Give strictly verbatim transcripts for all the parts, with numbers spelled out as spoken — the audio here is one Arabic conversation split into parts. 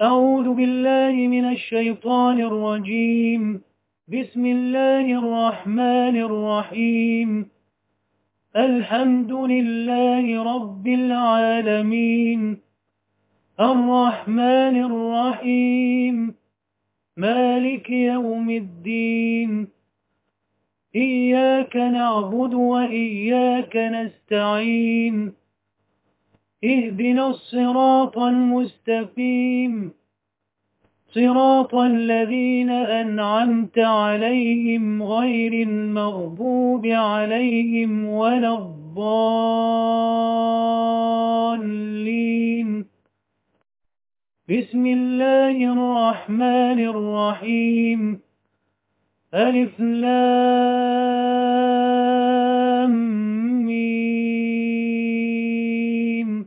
أعوذ بالله من الشيطان الرجيم. بسم الله الرحمن الرحيم. الحمد لله رب العالمين، الرحمن الرحيم، مالك يوم الدين. إياك نعبد وإياك نستعين. اهدنا الصراط المستقيم، صراط الذين أنعمت عليهم غير المغضوب عليهم ولا الضالين. بسم الله الرحمن الرحيم. ألف لام ميم.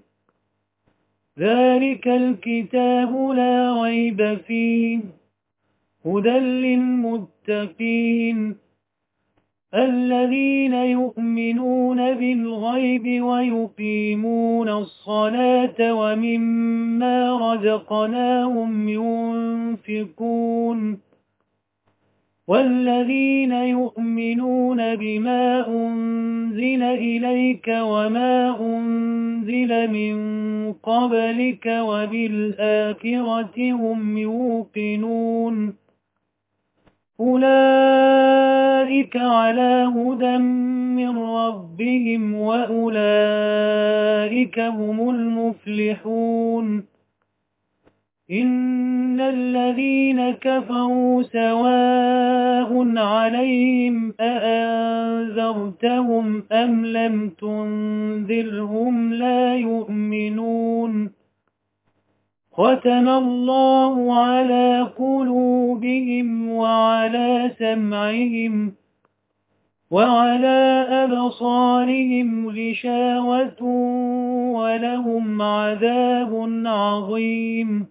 ذلك الكتاب لا ريب فيه هدى للمتقين الذين يؤمنون بالغيب ويقيمون الصلاة ومما رزقناهم ينفقون والذين يؤمنون بما أنزل إليك وما أنزل من قبلك وبالآخرة هم يوقنون. أولئك على هدى من ربهم وأولئك هم المفلحون. إن الذين كفروا سواء عليهم أأنذرتهم أم لم تنذرهم لا يؤمنون. ختم الله على قلوبهم وعلى سمعهم وعلى أبصارهم غشاوة ولهم عذاب عظيم.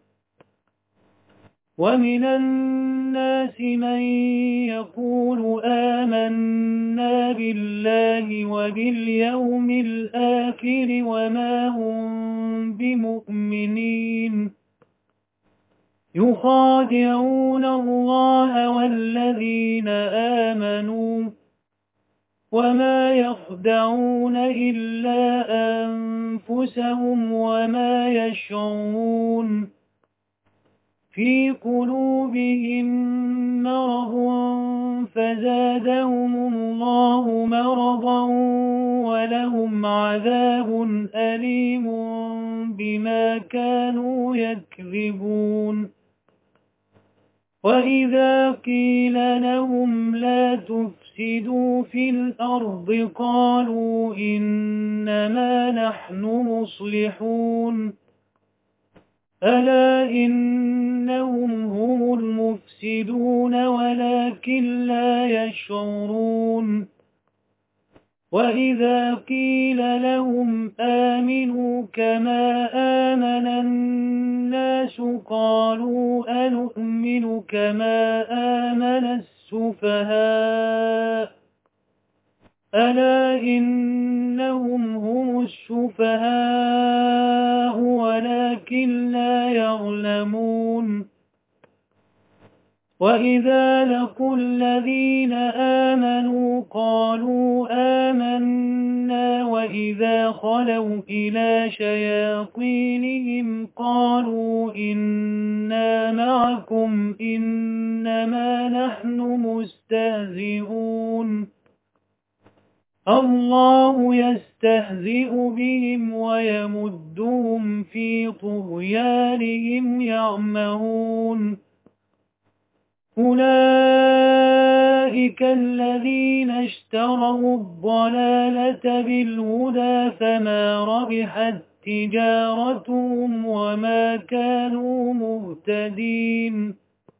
ومن الناس من يقول آمنا بالله وباليوم الآخر وما هم بمؤمنين. يخادعون الله والذين آمنوا وما يخدعون إلا أنفسهم وما يشعرون. في قلوبهم مرض فزادهم الله مرضا ولهم عذاب أليم بما كانوا يكذبون. وإذا قيل لهم لا تفسدوا في الأرض قالوا إنما نحن مصلحون. ألا إنهم هم المفسدون ولكن لا يشعرون. وإذا قيل لهم آمنوا كما آمن الناس قالوا أنؤمن كما آمن السفهاء. ألا إنهم هم السفهاء ولكن لا يعلمون. وإذا لقوا الذين آمنوا قالوا آمنا وإذا خلوا إلى شياطينهم قالوا إنا معكم إنما نحن مستهزئون. الله يستهزئ بهم ويمدهم في طغيانهم يعمهون. أولئك الذين اشتروا الضلالة بالهدى فما ربحت تجارتهم وما كانوا مهتدين.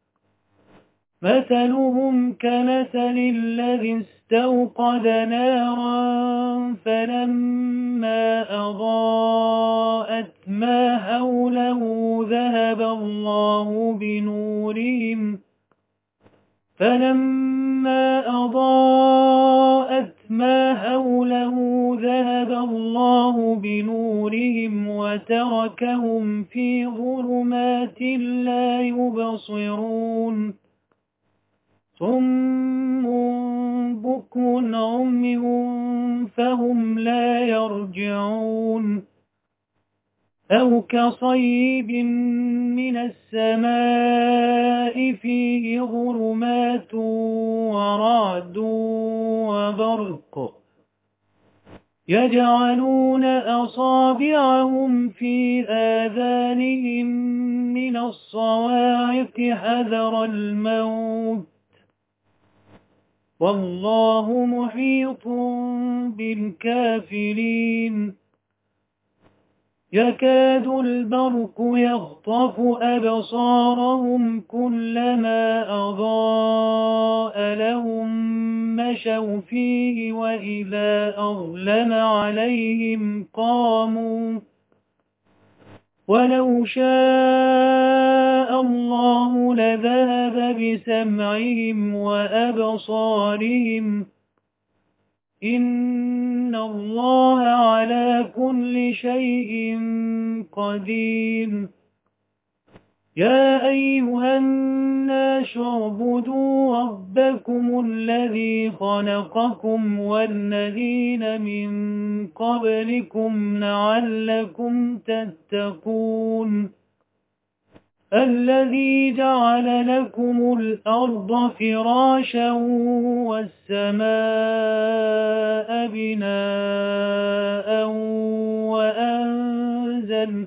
مثلهم كمثل الذي استوقد نارا فلما أضاءت ما حوله ذهب الله بنورهم فلما أضاءت ما حوله ذهب الله بنورهم وتركهم في ظلمات آيات لا يبصرون صم بكم عمي فهم لا يرجعون أو كصيب من السماء فيه ظلمات ورعد وبرق يجعلون أصابعهم في آذانهم من الصواعق حذر الموت والله محيط بالكافرين يكاد البرق يخطف أبصارهم كلما أضاء لهم مشوا فيه وإذا أظلم عليهم قاموا ولو شاء الله لذهب بسمعهم وأبصارهم إن الله على كل شيء قدير يا أيها الناس اعبدوا ربكم الذي خلقكم والذين من قبلكم لعلكم تتقون الذي جعل لكم الأرض فراشا والسماء بناء وأنزل,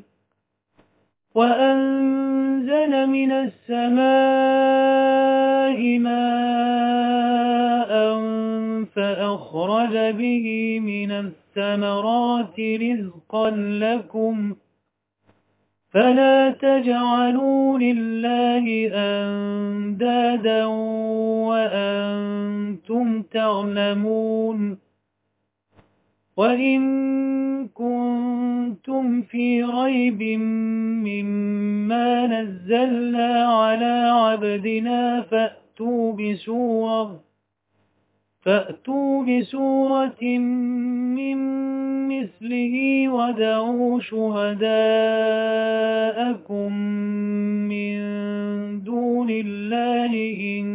وأنزل من السماء ماء فأخرج به من الثمرات رزقا لكم فلا تجعلوا لله أندادا وأنتم تعلمون وإن كنتم في ريب مما نزلنا على عبدنا فأتوا بسورة فأتوا بسورة من مثله ودعوا شهداءكم من دون الله إن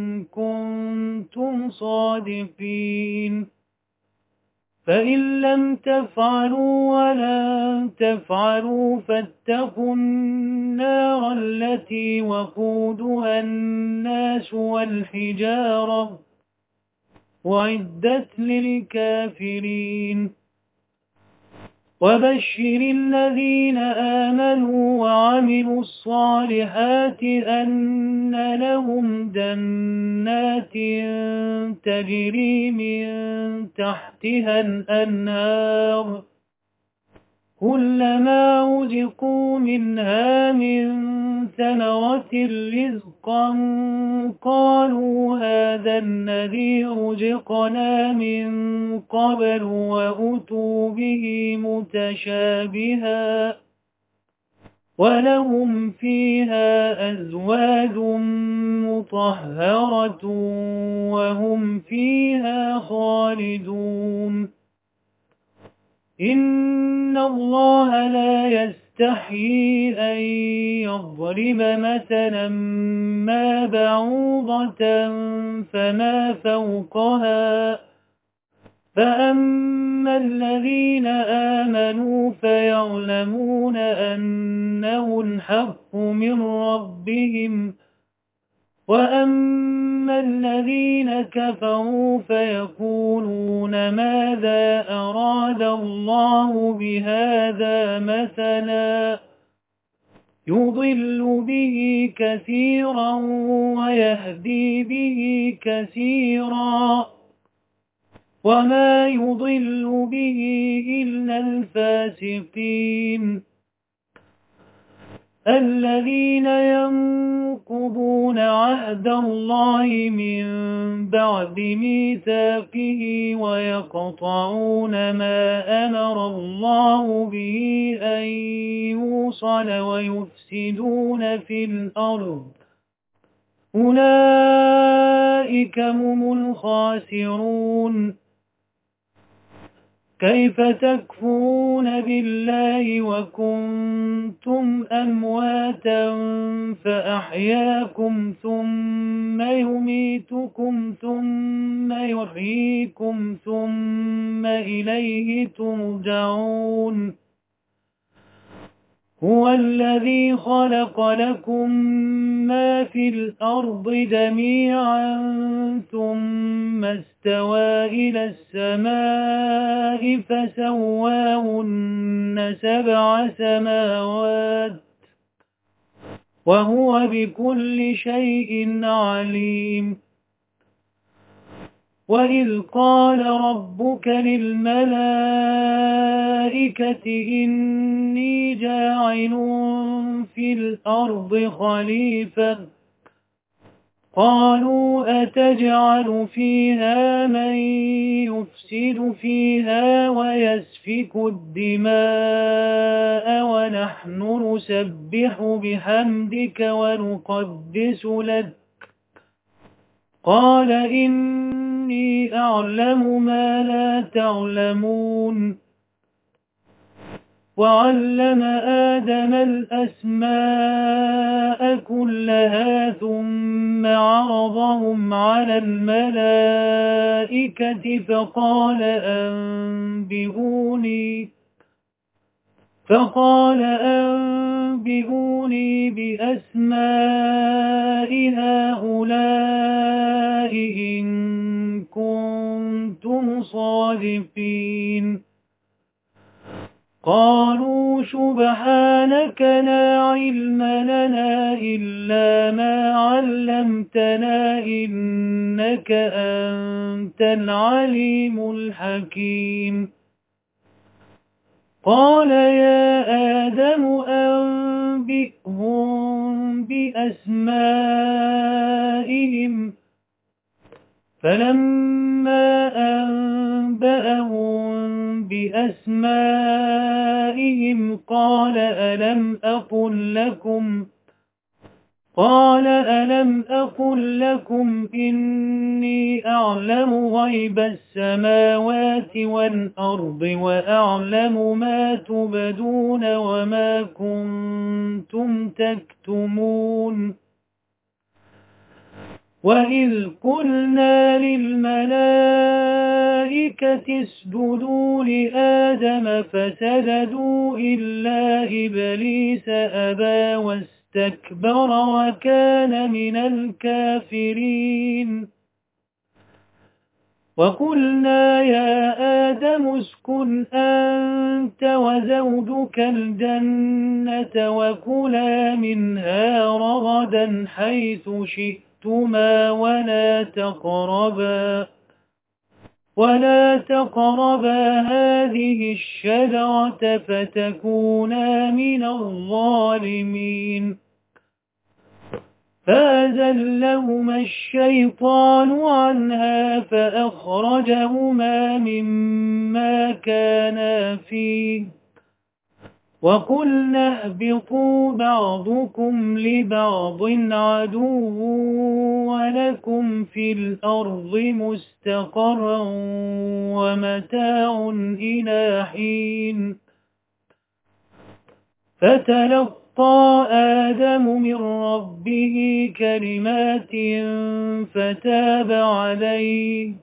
كنتم صادقين فإن لم تفعلوا ولن تفعلوا فاتقوا النار التي وقودها الناس والحجارة وعدت للكافرين وبشر الذين آمنوا وعملوا الصالحات أن لهم جنات تجري من تحتها الأنهار كلما رزقوا منها من ثمرة رزقا قالوا هذا الذي رزقنا من قبل وأتوا به متشابها ولهم فيها أزواج مطهرة وهم فيها خالدون إن الله لا يستحيي أن يضرب مثلا ما بعوضة فما فوقها فأما الذين آمنوا فيعلمون أنه الحق من ربهم وأما الذين كفروا فيقولون ماذا أراد الله بهذا مثلا يضل به كثيرا ويهدي به كثيرا وما يضل به إلا الفاسقين الذين ينقضون عهد الله من بعد ميثاقه ويقطعون ما أمر الله به أن يوصل ويفسدون في الأرض أولئك هم الخاسرون كيف تكفرون بالله وكنتم أمواتا فأحياكم ثم يميتكم ثم يحييكم ثم إليه ترجعون هو الذي خلق لكم ما في الأرض جميعا ثم استوى إلى السماء فسواهن سبع سماوات وهو بكل شيء عليم وإذ قال ربك للملائكة إني جاعل في الأرض خليفة قالوا أتجعل فيها من يفسد فيها ويسفك الدماء ونحن نسبح بحمدك ونقدس لك قال إني أعلم ما لا تعلمون وعلم آدم الأسماء كلها ثم عرضهم على الملائكة فقال أنبئوني فقال أنبئوني بأسماء هؤلاء إن كنتم صادقين قالوا سبحانك لا علم لنا إلا ما علمتنا إنك أنت العليم الحكيم قال يا آدم أنبئهم بأسمائهم فلما أنبأهم بأسمائهم قال ألم أقل لكم قال ألم أقل لكم إني أعلم غيب السماوات والأرض وأعلم ما تبدون وما كنتم تكتمون وإذ قلنا للملائكة اسجدوا لآدم فسجدوا إلا إبليس أبى واستكبر وكان من الكافرين وقلنا يا آدم اسكن أنت وزوجك الجنة وكلا منها رغدا حيث شئتما ولا تقربا ولا تقربا هذه الشجرة فتكونا من الظالمين فأزلهما الشيطان عنها فأخرجهما مما كانا فيه وقلنا اهبطوا بعضكم لبعض عدو ولكم في الأرض مستقرا ومتاع إلى حين فتلقى آدم من ربه كلمات فتاب عليه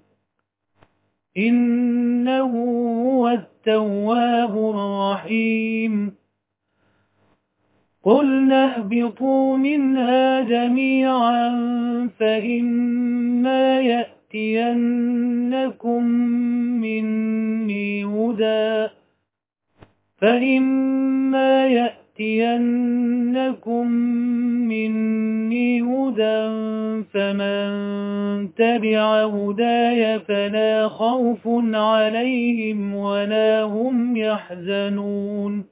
إنه هو التواب الرحيم قلنا اهبطوا منها جميعا فإما يأتينكم مني هدى فإما يأتينكم مني هدى فمن تبع هداي فلا خوف عليهم ولا هم يحزنون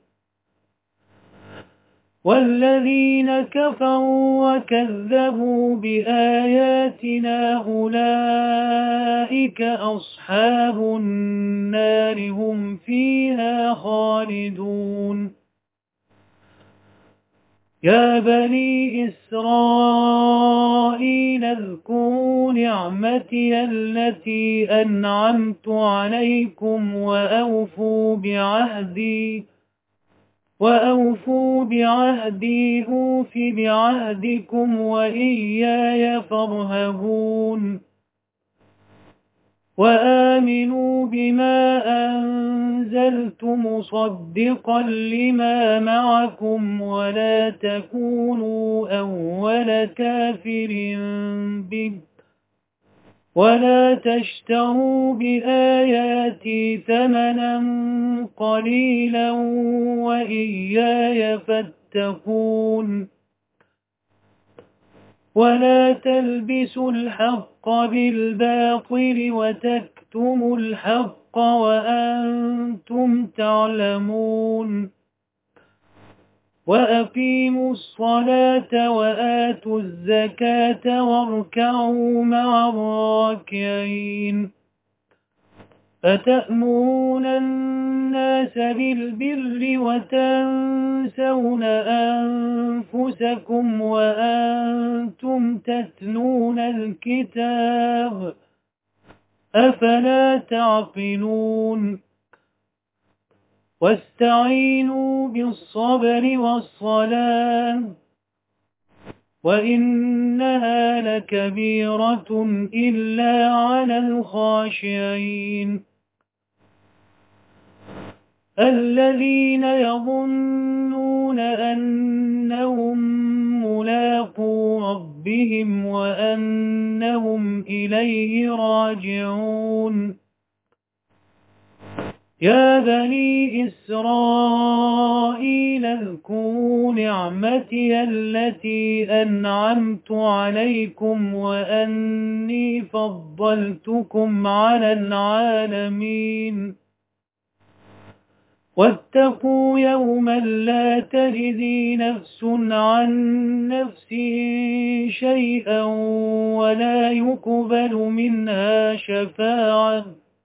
والذين كفروا وكذبوا بآياتنا أولئك أصحاب النار هم فيها خالدون يا بني إسرائيل اذكروا نعمتي التي أنعمت عليكم وأوفوا بعهدي وأوفوا بعهدي أوف بعهدكم وإياي فارهبون وآمنوا بما أنزلت مصدقا لما معكم ولا تكونوا أول كافر به ولا تشتروا بآياتي ثمنا قليلا وإياي فاتقون ولا تلبسوا الحق بالباطل وتكتموا الحق وأنتم تعلمون وأقيموا الصلاة وآتوا الزكاة واركعوا مع الراكعين أتأمرون الناس بالبر وتنسون أنفسكم وأنتم تتلون الكتاب أفلا تعقلون واستعينوا بالصبر والصلاة وإنها لكبيرة إلا على الخاشعين الذين يظنون أنهم ملاقو ربهم وأنهم إليه راجعون يا بني إسرائيل اذكروا نعمتي التي أنعمت عليكم وأني فضلتكم على العالمين واتقوا يوما لا تجزي نفس عن نفس شيئا ولا يقبل منها شفاعة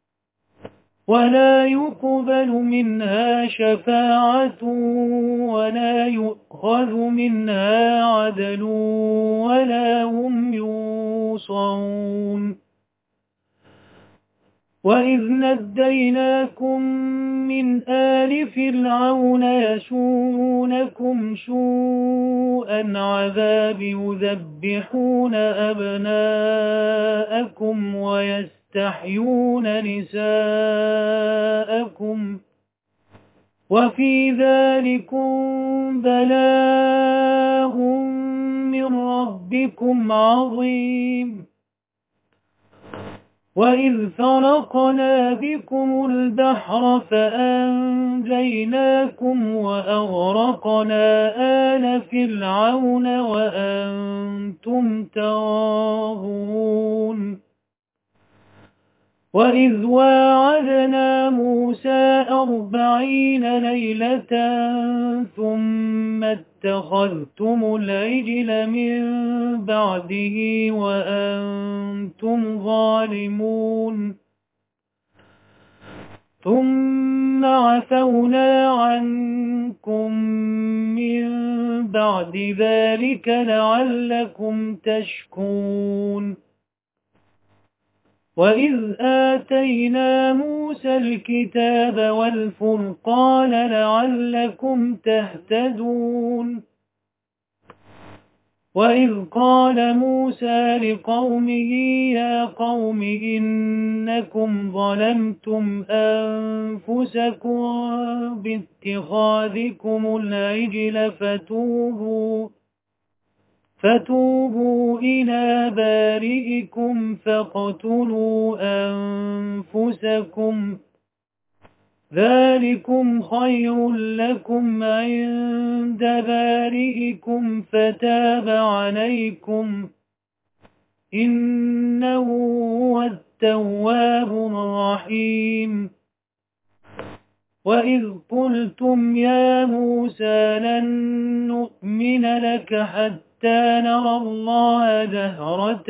ولا يقبل منها شفاعة ولا يؤخذ منها عدل ولا هم ينصرون وإذ نجيناكم من آل فرعون يسومونكم سوء العذاب يذبحون أبناءكم ويستحيون نساءكم وفي ذلكم بلاء من ربكم عظيم وإذ فرقنا بكم البحر فأنجيناكم وأغرقنا آل فرعون وأنتم تنظرون وإذ واعدنا موسى أربعين ليلة ثم اتخذتم العجل من بعده وأنتم ظالمون ثم عفونا عنكم من بعد ذلك لعلكم تشكرون وإذ آتينا موسى الكتاب والفرقان لعلكم تهتدون وإذ قال موسى لقومه يا قوم إنكم ظلمتم أنفسكم باتخاذكم العجل فتوبوا فتوبوا إلى بارئكم فاقتلوا أنفسكم ذلكم خير لكم عند بارئكم فتاب عليكم إنه هو التواب الرحيم وإذ قلتم يا موسى لن نؤمن لك حتى نرى الله جهرة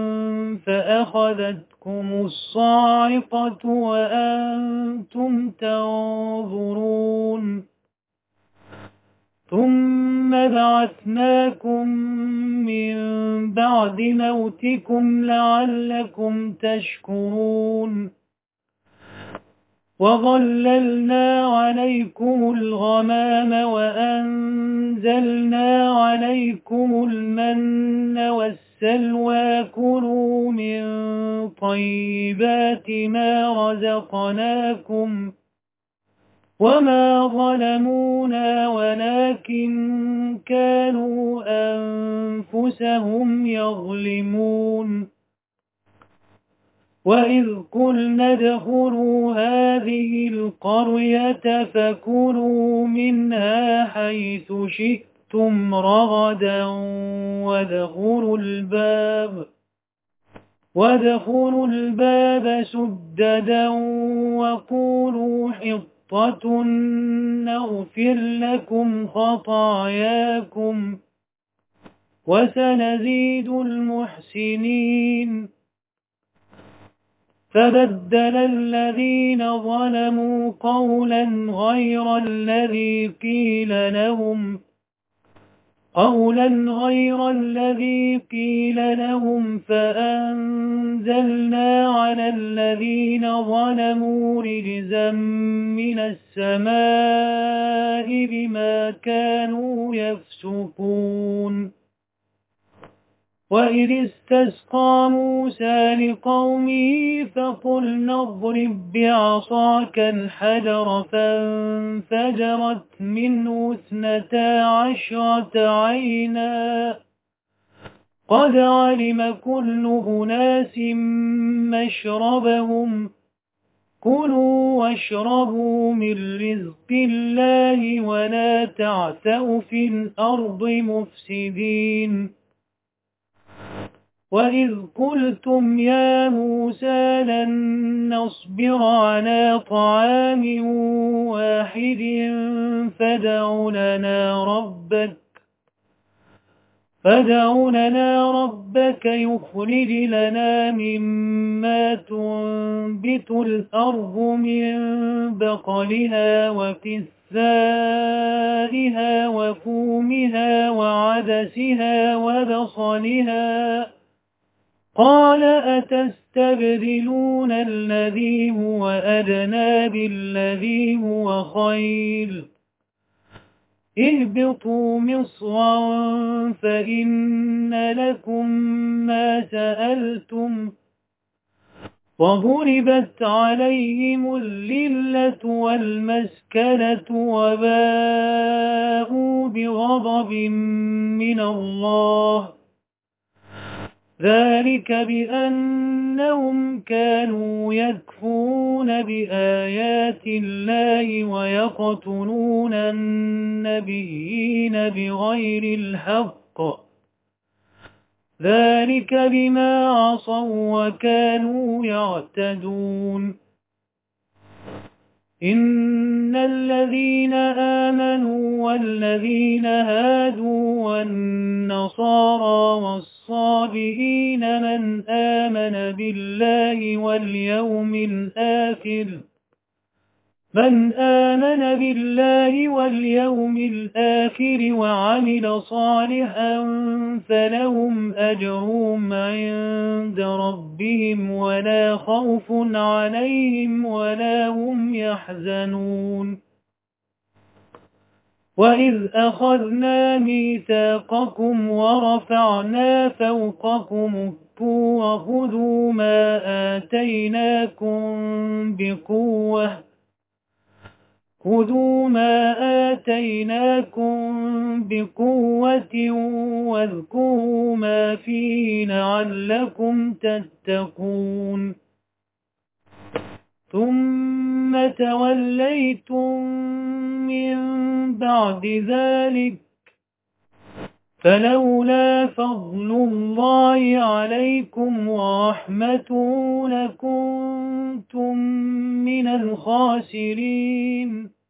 فأخذتكم الصاعقة وأنتم تنظرون ثم بعثناكم من بعد موتكم لعلكم تشكرون وظللنا عليكم الغمام وأنزلنا عليكم المن والسلوى كلوا من طيبات ما رزقناكم وما ظلمونا ولكن كانوا أنفسهم يظلمون وإذ قلنا ادخلوا هذه القرية فكلوا منها حيث شئتم رغدا وادخلوا الباب وادخلوا الباب سددا وقولوا حطة نغفر لكم خطاياكم وسنزيد المحسنين فبدل الذين ظلموا قولا غير الذي قيل لهم قولا غير الذي قيل لهم فأنزلنا على الذين ظلموا رجزا من السماء بما كانوا يفسقون وإذ استسقى موسى لقومه فقلنا اضرب بعصاك الحجر فانفجرت منه اثنتا عشرة عينا قد علم كل أناس مشربهم كلوا واشربوا من رزق الله ولا تعثوا في الأرض مفسدين وإذ قلتم يا موسى لن نصبر على طعام واحد فادع لنا ربك فادع لنا ربك يخرج لنا مما تنبت الأرض من بقلها وكثائها وفومها وعدسها وبصلها قال أتستبدلون الذي هو أدنى بالذي هو خير اهبطوا مصرا فإن لكم ما سألتم وضربت عليهم الذلة والمسكنة وباءوا بغضب من الله ذلك بأنهم كانوا يكفرون بآيات الله ويقتلون النبيين بغير الحق ذلك بما عصوا وكانوا يعتدون إن الذين آمنوا والذين هادوا والنصارى والصابئين من آمن بالله واليوم الآخر من آمن بالله واليوم الآخر وعمل صالحا فلهم أجرهم عند ربهم ولا خوف عليهم ولا هم يحزنون وإذ أخذنا ميثاقكم ورفعنا فوقكم الطور خذوا ما آتيناكم بقوة خذوا ما آتيناكم بقوة واذكروا ما فيه لعلكم تتقون ثم توليتم من بعد ذلك فلولا فضل الله عليكم ورحمته لكنتم من الخاسرين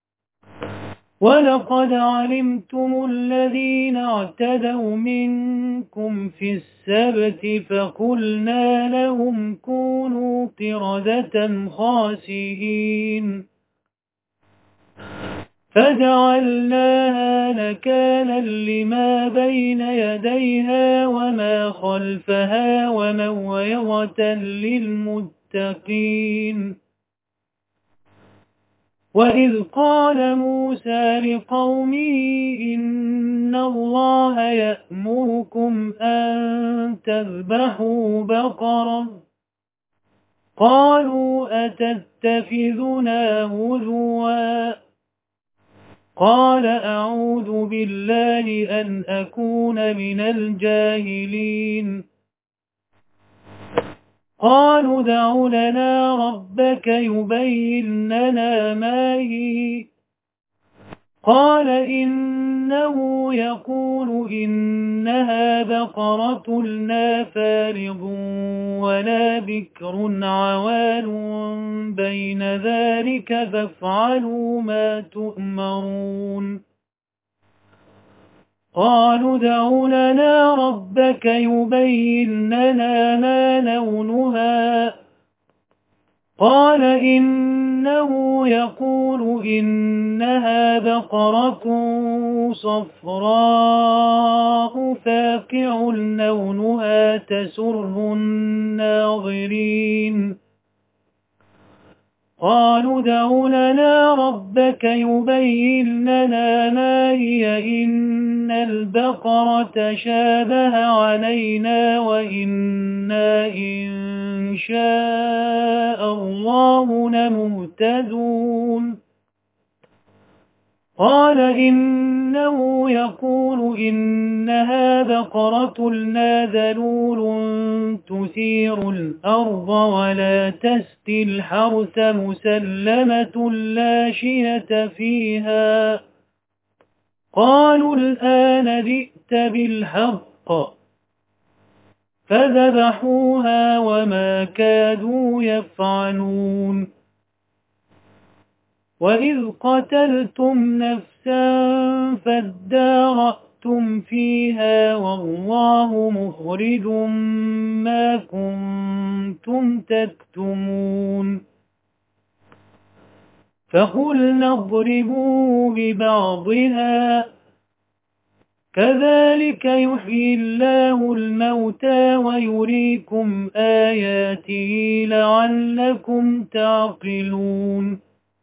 ولقد علمتم الذين اعتدوا منكم في السبت فقلنا لهم كونوا قردة خاسئين فجعلناها نكالا لما بين يديها وما خلفها وموعظة للمتقين. وإذ قال موسى لقومه إن الله يأمركم أن تذبحوا بقرة قالوا أتتخذنا هزوا قال أعوذ بالله أن أكون من الجاهلين. قالوا ادع لنا ربك يبين لنا ما هي قال إنه يقول إنها بقرة لا فارض ولا بكر عوان بين ذلك فافعلوا ما تؤمرون. قالوا ادع لنا ربك يبين لنا ما لونها قال إنه يقول إنها بقرة صفراء فاقع لونها تسر الناظرين. قالوا ادع لنا ربك يبين لنا ما هي إن البقرة شابه علينا وإنا إن شاء الله لمهتدون. قال إنه يقول إنها بقرة لا ذلول تثير الأرض ولا تسقي الحرث مسلمة لا شية فيها. قالوا الآن جئت بالحق فذبحوها وما كادوا يفعلون. وإذ قتلتم نفسا فادارأتم فيها والله مخرج ما كنتم تكتمون. فقلنا اضربوا ببعضها كذلك يحيي الله الموتى ويريكم آياته لعلكم تعقلون.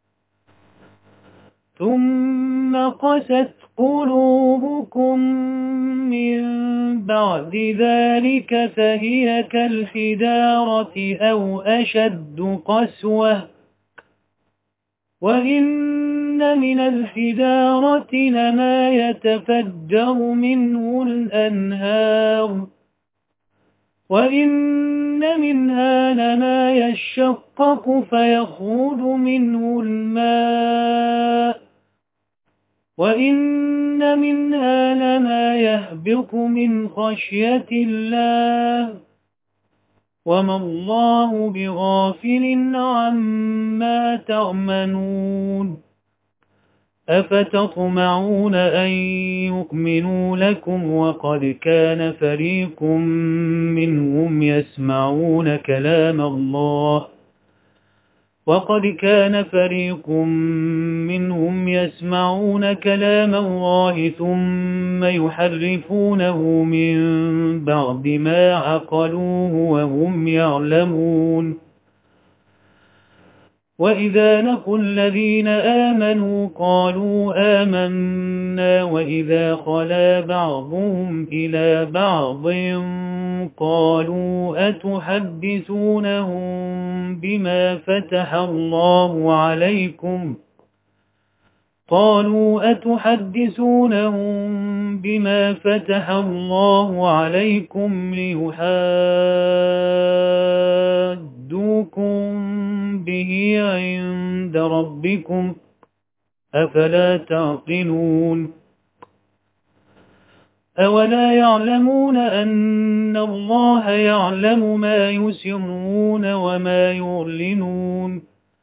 ثم قست قلوبكم من بعد ذلك فهي كالحجارة أو أشد قسوة وإن من الحجارة لما يتفجر منه الأنهار وإن منها لما يشقق فيخرج منه الماء وإن منها لما يهبط من خشية الله وما الله بغافل عما تعملون. أفتطمعون أن يؤمنوا لكم وقد كان فريق منهم يسمعون كلام الله وقد كان فريق منهم يسمعون كلام الله ثم يحرفونه من بعد ما عقلوه وهم يعلمون. وإذا لقوا الذين آمنوا قالوا آمنا وإذا خلا بعضهم إلى بعض قالوا أتحدثونهم بما فتح الله عليكم قالوا أتحدثونهم بما فتح الله عليكم ليحاجوكم به عند ربكم أفلا تعقلون. أولا يعلمون أن الله يعلم ما يسرون وما يعلنون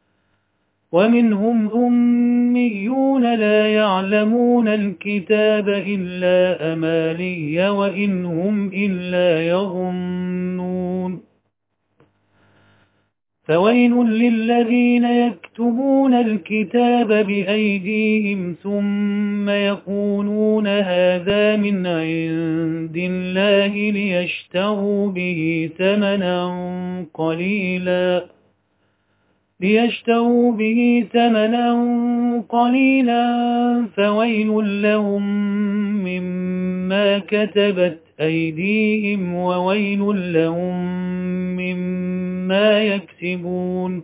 ومنهم أميون لا يعلمون الكتاب إلا أماني وإن هم إلا يظنون. فويل للذين يكتبون الكتاب بأيديهم ثم يقولون هذا من عند الله ليشتروا به ثمنا قليلا ليشتروا به ثمنا قليلا فويل لهم مما كتبت أيديهم وويل لهم مما يكسبون.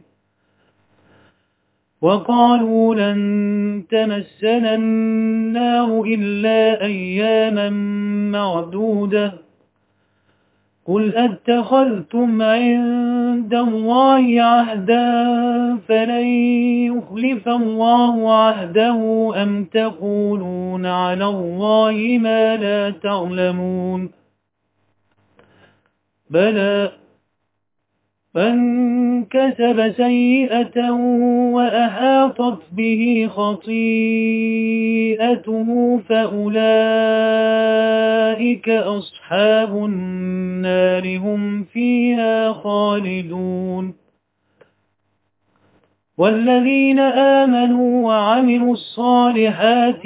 وقالوا لن تمسنا النار إلا أياما معدودة قل أتخذتم عند الله عهدا فلن يخلف الله عهده أم تقولون على الله ما لا تعلمون. بلى من كسب سيئة وأحاطت به خطيئته فأولئك أصحاب النار هم فيها خالدون. والذين آمنوا وعملوا الصالحات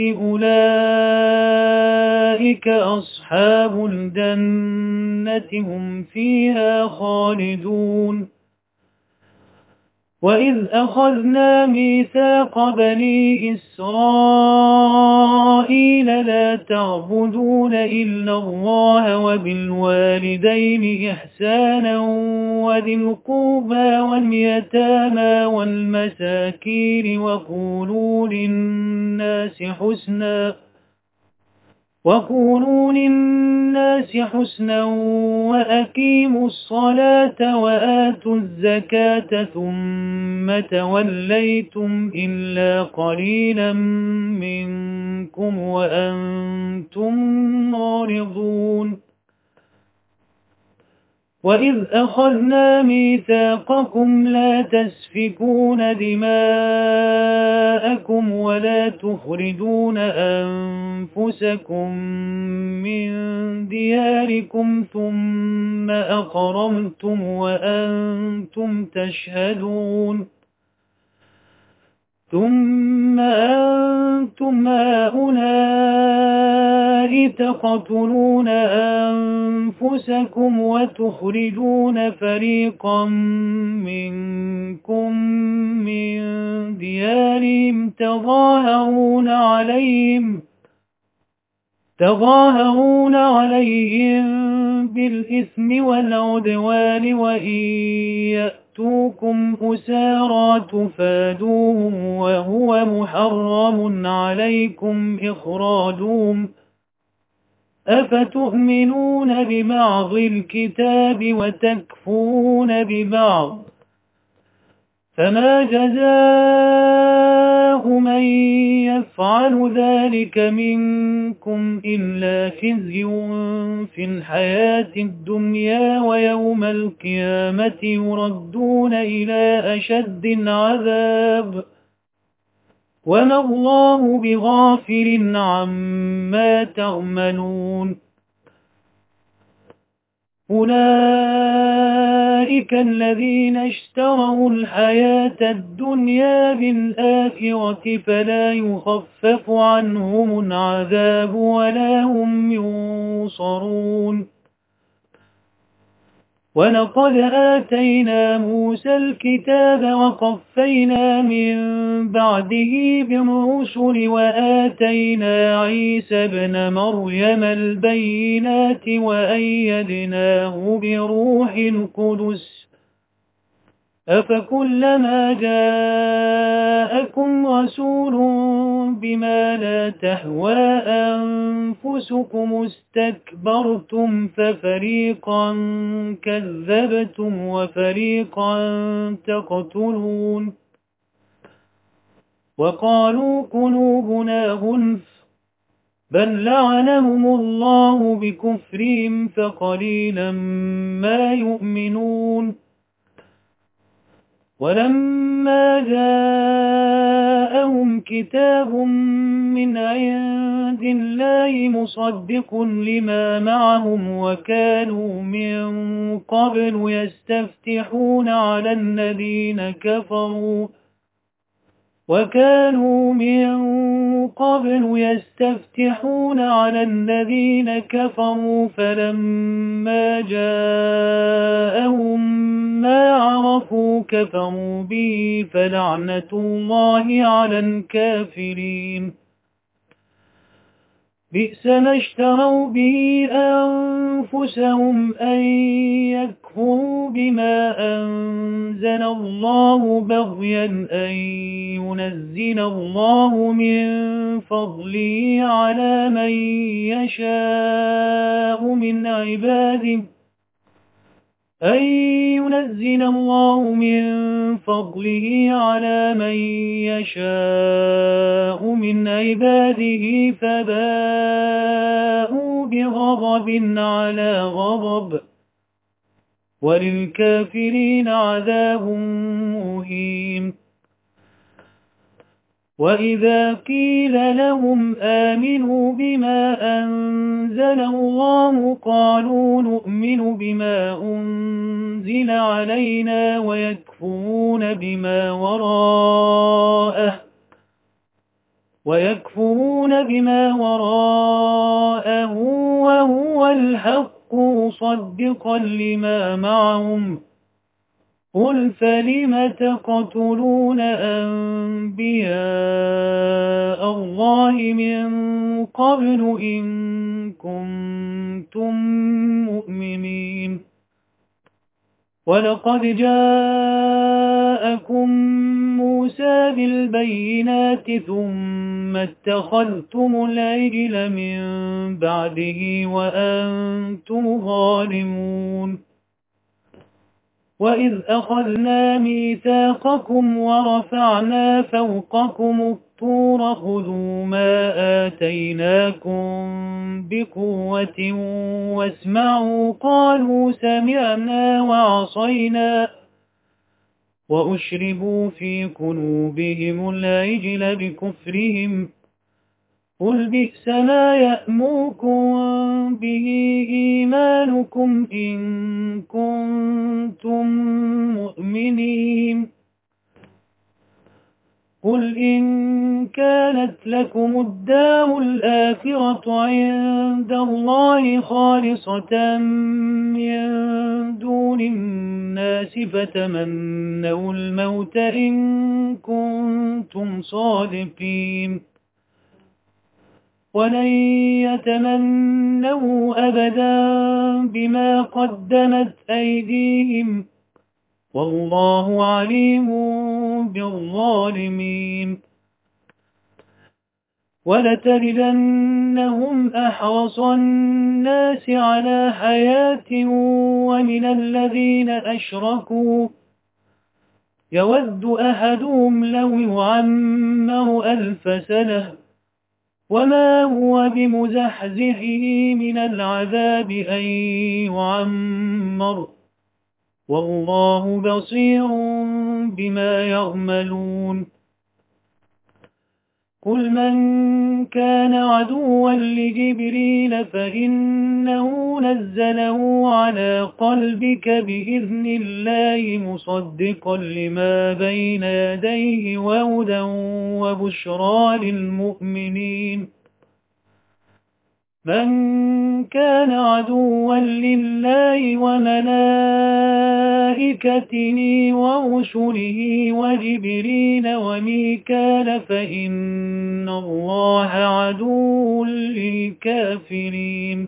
أولئك أصحاب الجنة هم فيها خالدون. وإذ أخذنا ميثاق بني إسرائيل لا تعبدون إلا الله وبالوالدين إحسانا وذي القربى واليتامى والمساكين وقولوا للناس حسنا وقولوا للناس حسنا وأقيموا الصلاة وآتوا الزكاة ثم توليتم إلا قليلا منكم وأنتم معرضون. وإذ أخذنا ميثاقكم لا تسفكون دماءكم ولا تخرجون أنفسكم من دياركم ثم أقررتم وأنتم تشهدون. ثم أنتم هؤلاء تقتلون أنفسكم وتخرجون فريقا منكم من ديارهم تظاهرون عليهم تظاهرون عليهم بالإثم والعدوان وإن يأتوكم أسارى تفادوهم وهو محرم عليكم إخراجهم أفتؤمنون ببعض الكتاب وتكفرون ببعض فما جزاء من يفعل ذلك منكم إلا خزي في الحياة الدنيا ويوم القيامة يردون إلى أشد العذاب وما الله بغافل عما تعملون. أولئك الذين اشتروا الحياة الدنيا بالآخرة فلا يخفف عنهم العذاب ولا هم ينصرون. ولقد آتينا موسى الكتاب وقفينا من بعده بالرسل وآتينا عيسى ابن مريم البينات وأيدناه بروح القدس أفكلما جاءكم رسول بما لا تهوى أنفسكم استكبرتم ففريقا كذبتم وفريقا تقتلون. وقالوا قلوبنا غلف بل لعنهم الله بكفرهم فقليلا ما يؤمنون. ولما جاءهم كتاب من عند الله مصدق لما معهم وكانوا من قبل يستفتحون على الذين كفروا وكانوا من قبل يستفتحون على الذين كفروا فلما جاءهم ما عرفوا كفروا به فلعنة الله على الكافرين بئس ما اشتروا به أنفسهم أن يكفروا بما أنزل الله بغيا أن ينزل الله من فضله على من يشاء من عباده أن ينزل الله من فضله على من يشاء من عباده فباءوا بغضب على غضب وللكافرين عذاب مهين وإذا قيل لهم آمنوا بما أنزل الله قالوا نؤمن بما أنزل علينا ويكفرون بما وراءه ويكفرون بما وراءه وهو الحق مصدقا لما معهم قل فلم تقتلون أنبياء الله من قبل إن كنتم مؤمنين ولقد جاءكم موسى بالبينات ثم اتخذتم العجل من بعده وأنتم ظالمون وإذ أخذنا ميثاقكم ورفعنا فوقكم الطور خذوا ما آتيناكم بقوة واسمعوا قالوا سمعنا وعصينا وأشربوا في قلوبهم العجل بكفرهم قل بئس ما يأمركم به إيمانكم إن كنتم مؤمنين قل إن كانت لكم الدار الآخرة عند الله خالصة من دون الناس فتمنوا الموت إن كنتم صادقين ولن يتمنوا أبدا بما قدمت أيديهم والله عليم بالظالمين ولتجدنهم أحرص الناس على حياة ومن الذين أشركوا يود أحدهم لو يعمر ألف سنة وما هو بمزحزحه من العذاب أن يعمر والله بصير بما يعملون قل من كان عدوا لجبريل فإنه نزله على قلبك بإذن الله مصدقا لما بين يديه وهدى وبشرى للمؤمنين من كان عدوا لله وملائكته ورسله وجبريل وميكال فإن الله عدو للكافرين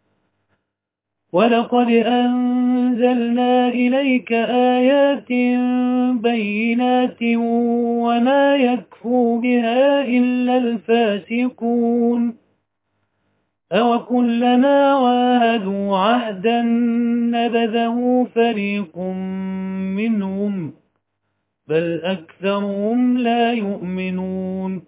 ولقد أنزلنا إليك آيات بينات وما يكفر بها إلا الفاسقون أو كلما عاهدوا عهدا نبذه فريق منهم بل أكثرهم لا يؤمنون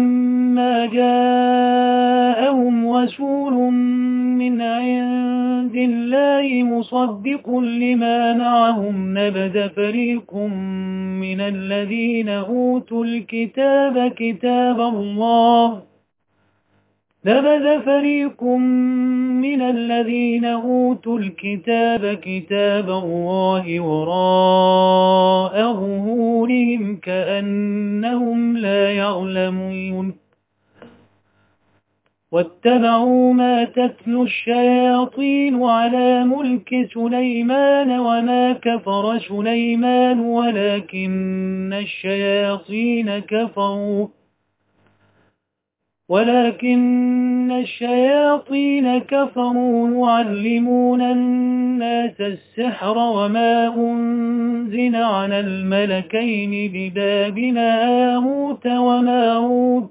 ولما جاءهم رسول من عند الله مصدق لما معهم نبذ فريق من الذين أوتوا الكتاب كتاب الله نبذ فريق من الذين أوتوا الكتاب كتاب الله وراء ظهورهم كأنهم لا يعلمون واتبعوا ما تتلو الشياطين على ملك سليمان وما كفر سليمان ولكن الشياطين كفروا ولكن الشياطين كفروا يعلمون الناس السحر وما أنزل على الملكين ببابل هاروت وماروت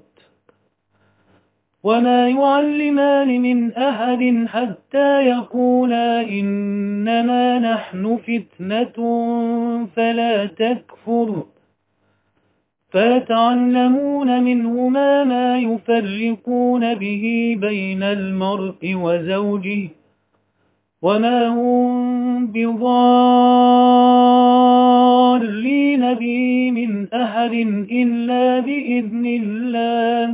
وما يعلمان من أحد حتى يقولا إنما نحن فتنة فلا تكفر فيتعلمون منهما ما يفرقون به بين المرء وزوجه وما هم بضارين به من أحد إلا بإذن الله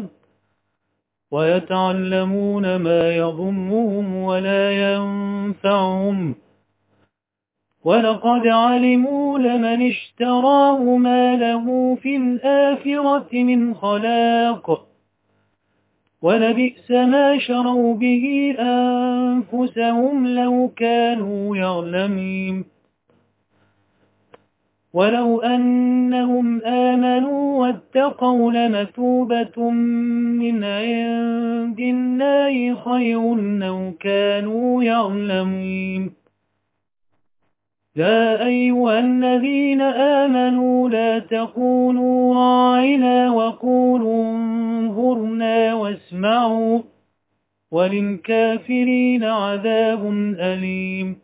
ويتعلمون ما يضرهم ولا ينفعهم ولقد علموا لمن اشتراه ما له في الآخرة من خلاق ولبئس ما شروا به أنفسهم لو كانوا يعلمون ولو أنهم آمنوا واتقوا لمثوبة من عند الله خير لو كانوا يعلمون يا أيها الذين آمنوا لا تقولوا راعنا وقولوا انظرنا واسمعوا وللكافرين عذاب أليم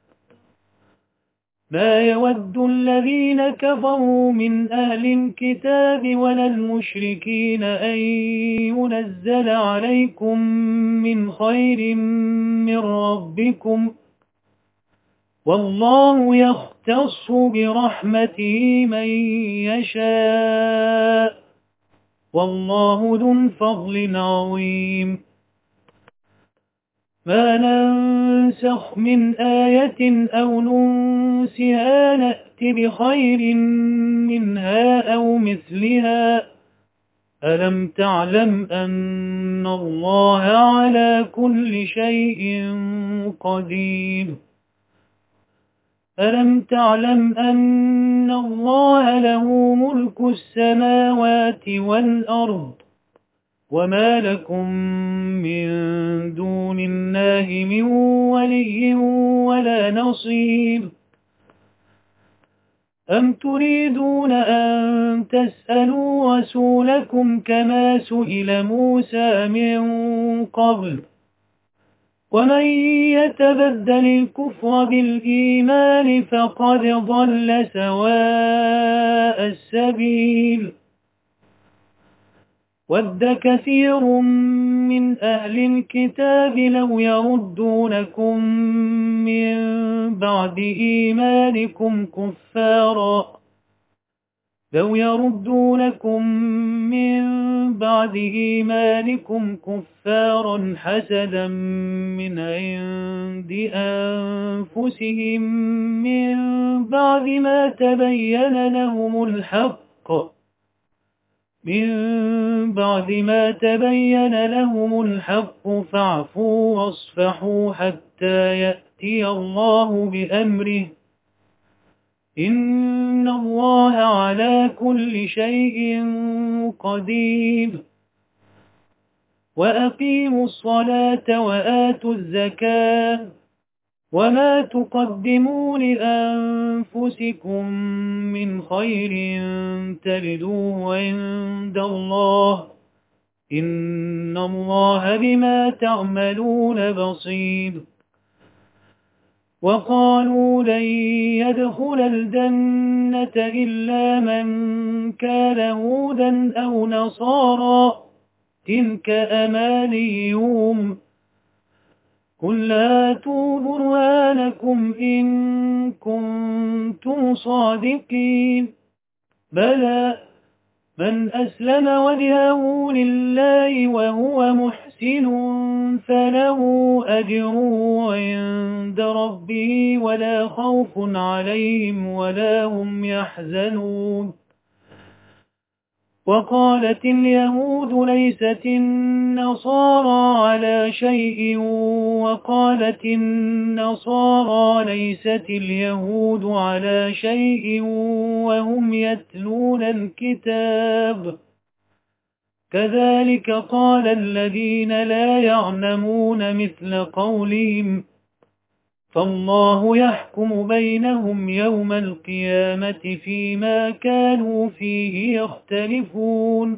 ما يود الذين كفروا من أهل الكتاب ولا المشركين أن ينزل عليكم من خير من ربكم والله يختص برحمته من يشاء والله ذو الفضل عظيم ما ننسخ من آية أو ننسها نأت بخير منها أو مثلها ألم تعلم أن الله على كل شيء قدير ألم تعلم أن الله له ملك السماوات والأرض وما لكم من دون الله من ولي ولا نصير أم تريدون أن تسألوا رسولكم كما سئل موسى من قبل ومن يتبدل الكفر بالإيمان فقد ضل سواء السبيل ود كثير من أهل الكتاب لو يردونكم من بعد إيمانكم كفارا لو يردونكم من بعد إيمانكم كفارا حسدا من عند أنفسهم من بعد ما تبين لهم الحق من بعد ما تبين لهم الحق فاعفوا واصفحوا حتى يأتي الله بأمره إن الله على كل شيء قدير وأقيموا الصلاة وآتوا الزكاة وما تقدموا لأنفسكم من خير تجدوه عند الله إن الله بما تعملون بصير وقالوا لن يدخل الجنة إلا من كان هودا أو نصارى تلك أمانيهم قل هاتوا برهانكم إن كنتم صادقين بلى من أسلم وجهه لله وهو محسن فله أجره عند ربه ولا خوف عليهم ولا هم يحزنون وقالت اليهود ليست النصارى على شيء وقالت النصارى ليست اليهود على شيء وهم يتلون الكتاب كذلك قال الذين لا يعلمون مثل قولهم فالله يحكم بينهم يوم القيامة فيما كانوا فيه يختلفون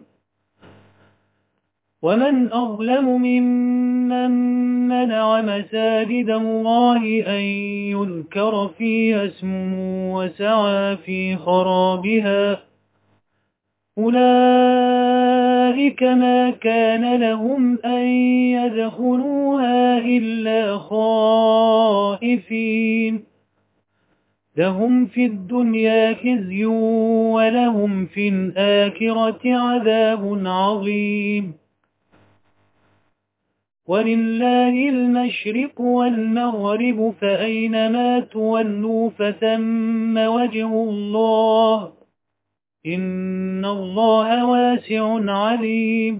ومن أظلم ممن منع مساجد الله أن يذكر فيها اسمه وسعى في خرابها أولئك ما كان لهم أن يدخلوها إلا خائفين لهم في الدنيا خزي ولهم في الآخرة عذاب عظيم ولله المشرق والمغرب فأينما تولوا فثم وجه الله إن الله واسع عليم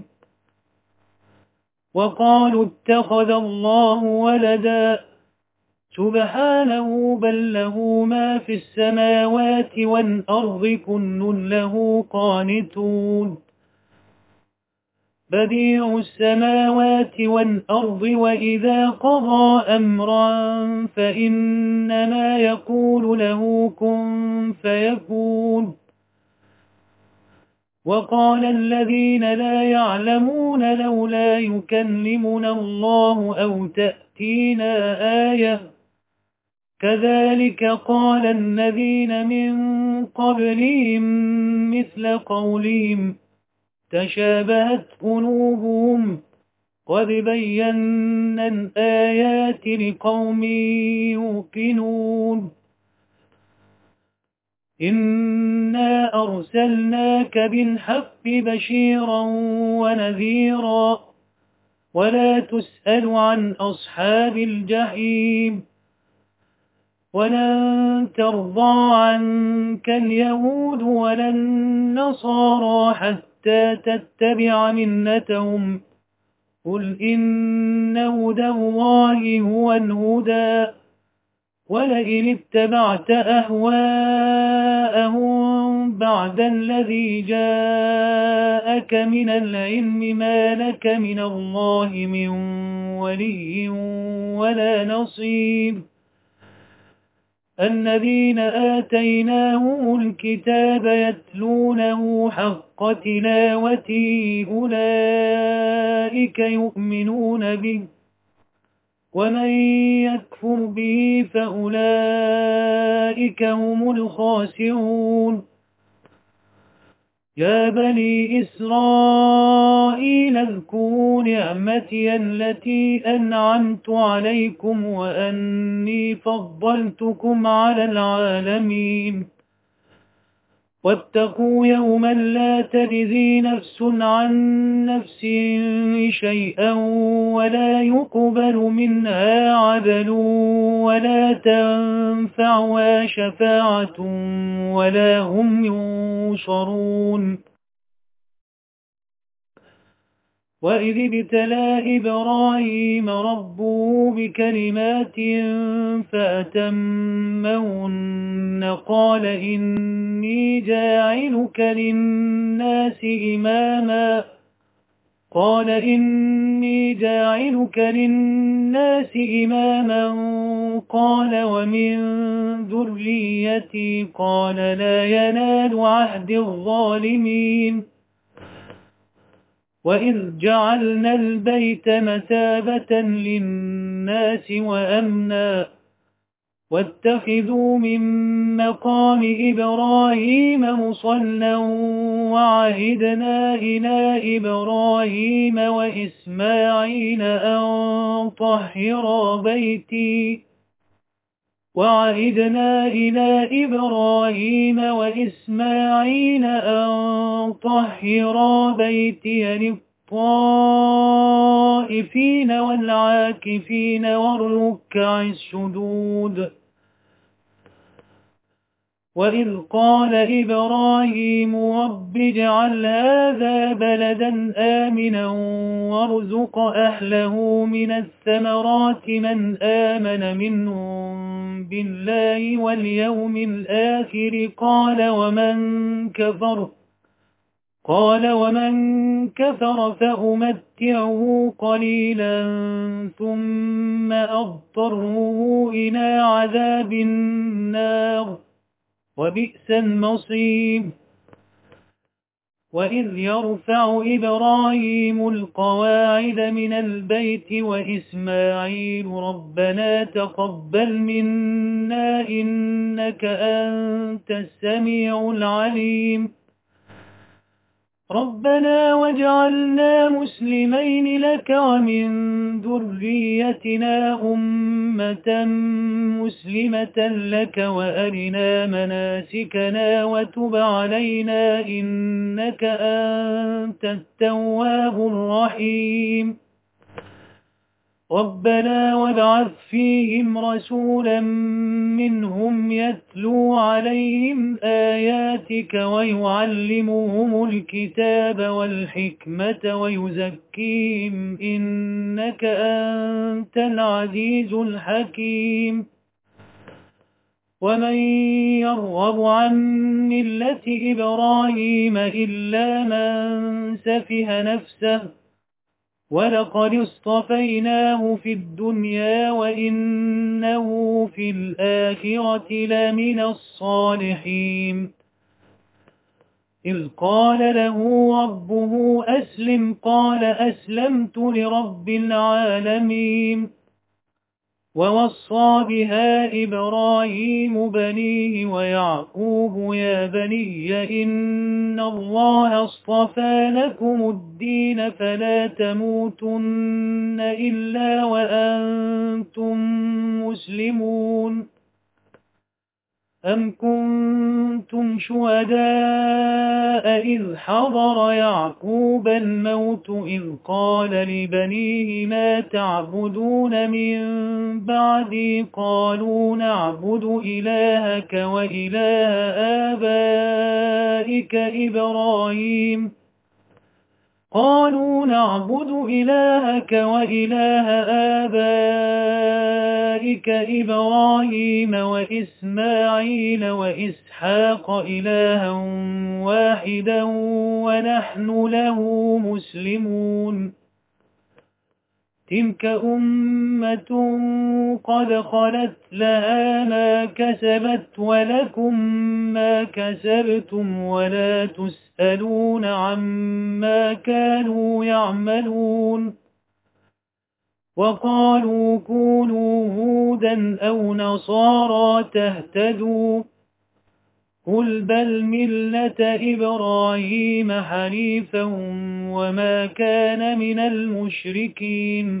وقالوا اتخذ الله ولدا سبحانه بل له ما في السماوات والأرض كل له قانتون بديع السماوات والأرض وإذا قضى أمرا فإنما يقول له كن فيكون وقال الذين لا يعلمون لولا يكلمنا الله أو تأتينا آية كذلك قال الذين من قبلهم مثل قولهم تشابهت قلوبهم قد بينا الآيات لقوم يوقنون إنا أرسلناك بالحق بشيرا ونذيرا ولا تسأل عن أصحاب الجحيم ولن ترضى عنك اليهود ولا النصارى حتى تتبع ملتهم قل إن هدى الله هو الهدى ولئن اتبعت أهواءهم بعد الذي جاءك من العلم ما لك من الله من ولي ولا نصير الذين آتيناهم الكتاب يتلونه حق تلاوته أولئك يؤمنون به ومن يكفر به فأولئك هم الخاسرون يا بني إسرائيل اذكروا نعمتي التي أنعمت عليكم وأني فضلتكم على العالمين واتقوا يوما لا تجزي نفس عن نفس شيئا ولا يقبل منها عدل ولا تنفعها شفاعة ولا هم ينصرون وإذ ابتلى إبراهيم ربه بكلمات فأتمهن قال إني جاعلك للناس إماما قال إني جاعلك للناس إماما قال ومن ذريتي قال لا ينال عهد الظالمين وإذ جعلنا البيت مثابة للناس وأمنا واتخذوا من مقام إبراهيم مصلى وعهدنا إلى إبراهيم وإسماعيل أن طهرا بيتي وعهدنا إلى إبراهيم وإسماعيل أن طهرا بيتي للطائفين والعاكفين والركع السجود. وإذ قال إبراهيم رب اجعل هذا بلدا آمنا وارزق أهله من الثمرات من آمن منهم بالله واليوم الآخر قال ومن كفر قال ومن كفر فأمتعه قليلا ثم أضطره إلى عذاب النار وبئس المصير. وإذ يرفع إبراهيم القواعد من البيت وإسماعيل ربنا تقبل منا إنك أنت السميع العليم ربنا واجعلنا مسلمين لك ومن ذريتنا أمة مسلمة لك وأرنا مناسكنا وتب علينا إنك أنت التواب الرحيم ربنا وابعث فيهم رسولا منهم يتلو عليهم آياتك ويعلمهم الكتاب والحكمة ويزكيهم إنك أنت العزيز الحكيم ومن يرغب عن ملة إبراهيم إلا من سفه نفسه ولقد اصطفيناه في الدنيا وإنه في الآخرة لمن الصالحين إذ قال له ربه أسلم قال أسلمت لرب العالمين ووصى بها إبراهيم بنيه ويعقوب يا بني إن الله اصطفى لكم الدين فلا تموتن إلا وأنتم مسلمون أم كنتم شهداء إذ حضر يعقوب الموت إذ قال لبنيه ما تعبدون من بعدي قالوا نعبد إلهك وإله آبائك إبراهيم قالوا نعبد إلهك وإله آبائك إبراهيم وإسماعيل وإسحاق إلها واحدا ونحن له مسلمون تلك أمة قد خلت لها ما كسبت ولكم ما كسبتم ولا تسألون عما كانوا يعملون وقالوا كونوا هودا أو نصارى تهتدوا قل بل ملة إبراهيم حنيفا وما كان من المشركين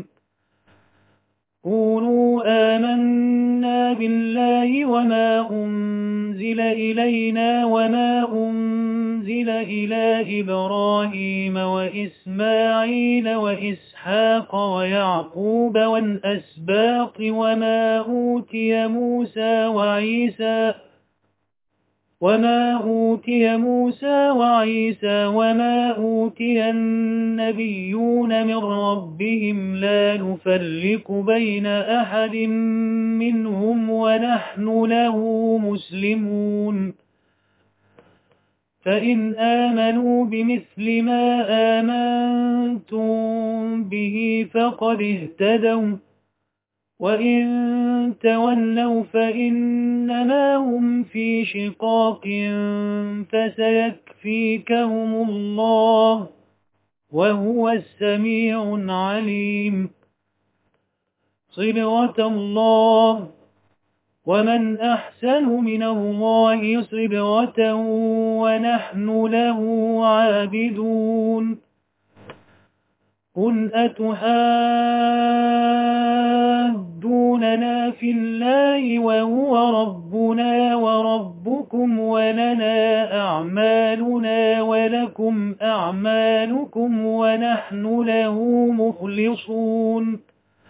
قولوا آمنا بالله وما أنزل إلينا وما أنزل إلى إبراهيم وإسماعيل وإسحاق ويعقوب والأسباط وما أوتي موسى وعيسى وما أوتي موسى وعيسى وما أوتي النبيون من ربهم لا نفرق بين أحد منهم ونحن له مسلمون فإن آمنوا بمثل ما آمنتم به فقد اهتدوا وإن تولوا فإنما هم في شقاق فسيكفيكهم الله وهو السميع العليم صبغة الله ومن أحسن من الله صبغة ونحن له عابدون قل أتحاجوننا في الله وهو ربنا وربكم ولنا أعمالنا ولكم أعمالكم ونحن له مخلصون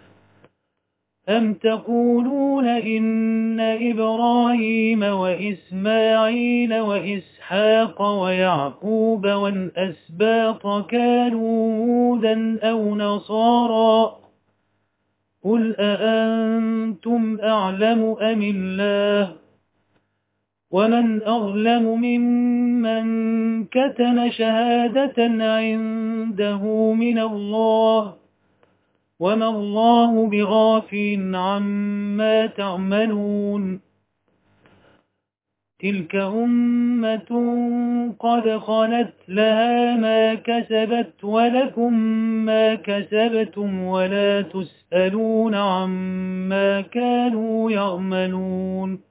أم تقولون إن إبراهيم وإسماعيل وإسحاق ويعقوب والأسباط كانوا هودا أو نصارى قل أأنتم أعلم أم الله ومن أظلم ممن كتم شهادة عنده من الله وما الله بغافل عما تعملون تلك أمة قد خلت لها ما كسبت ولكم ما كسبتم ولا تسألون عما كانوا يعملون